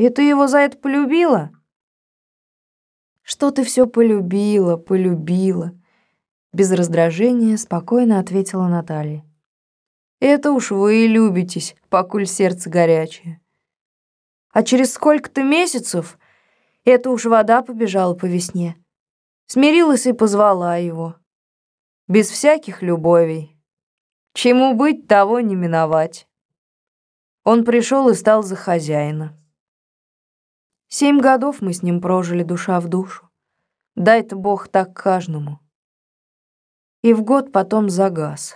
И ты его за это полюбила? Что ты все полюбила, полюбила? Без раздражения спокойно ответила Наталья. Это уж вы и любитесь, покуль сердце горячее. А через сколько-то месяцев это уж вода побежала по весне. Смирилась и позвала его. Без всяких любовей. Чему быть, того не миновать. Он пришел и стал за хозяина. 7 годов мы с ним прожили душа в душу. Дай-то Бог так каждому. И в год потом загас.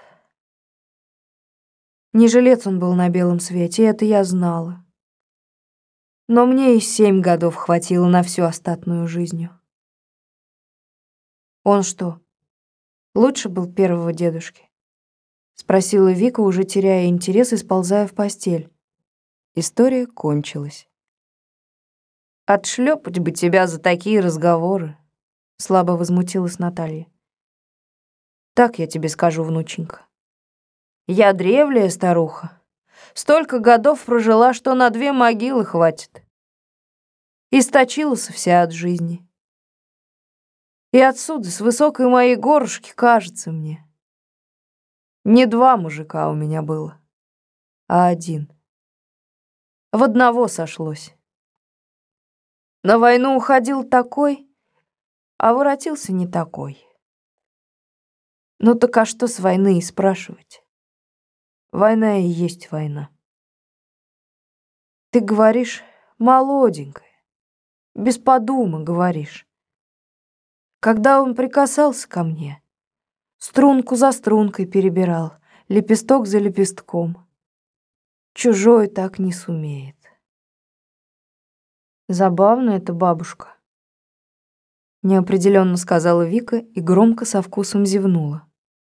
Не жилец он был на белом свете, это я знала. Но мне и 7 годов хватило на всю остатную жизнь. Он что, лучше был первого дедушки? Спросила Вика, уже теряя интерес и сползая в постель. История кончилась. «Отшлёпать бы тебя за такие разговоры», — слабо возмутилась Наталья. «Так я тебе скажу, внученька. Я древняя старуха. Столько годов прожила, что на 2 могилы хватит. Источилась вся от жизни. И отсюда, с высокой моей горушки, кажется мне, не 2 мужика у меня было, а 1. В одного сошлось. На войну уходил такой, а воротился не такой. Ну так а что с войны и спрашивать? Война и есть война. Ты говоришь, молоденькая, без подума говоришь. Когда он прикасался ко мне, струнку за стрункой перебирал, лепесток за лепестком. Чужой так не сумеет. Забавно это, бабушка, неопределенно сказала Вика и громко со вкусом зевнула.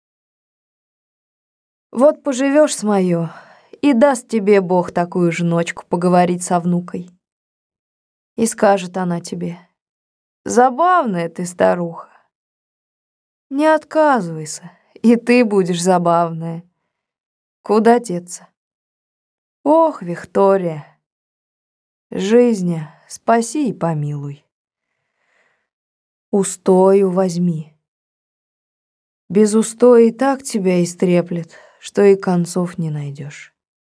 Вот поживешь с моё, и даст тебе Бог такую же ночку поговорить со внукой. И скажет она тебе: забавная ты старуха. Не отказывайся, и ты будешь забавная. Куда деться? Ох, Виктория, жизнь, спаси и помилуй. Устою возьми. Без устоя и так тебя истреплет, что и концов не найдешь.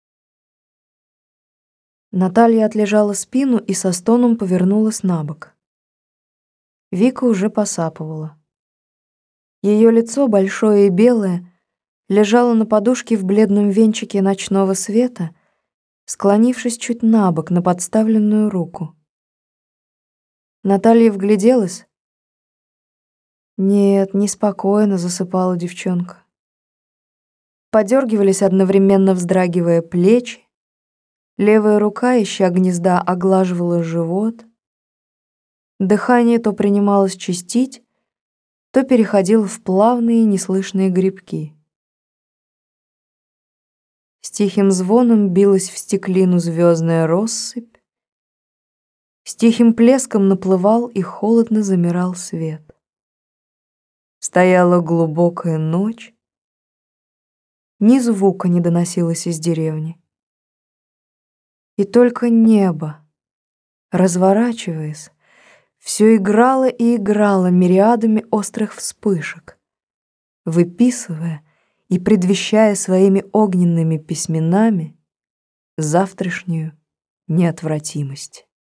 Наталья отлежала спину и со стоном повернулась набок. Вика уже посапывала. Ее лицо, большое и белое, лежало на подушке в бледном венчике ночного света, склонившись чуть набок на подставленную руку. Наталья вгляделась. Нет, неспокойно засыпала девчонка. Подергивались одновременно, вздрагивая плечи. Левая рука, ища гнезда, оглаживала живот. Дыхание то принималось частить, то переходило в плавные неслышные грибки. С тихим звоном билась в стеклину звездная россыпь. С тихим плеском наплывал и холодно замирал свет. Стояла глубокая ночь. Ни звука не доносилось из деревни. И только небо, разворачиваясь, все играло и играло мириадами острых вспышек, выписывая и предвещая своими огненными письменами завтрашнюю неотвратимость.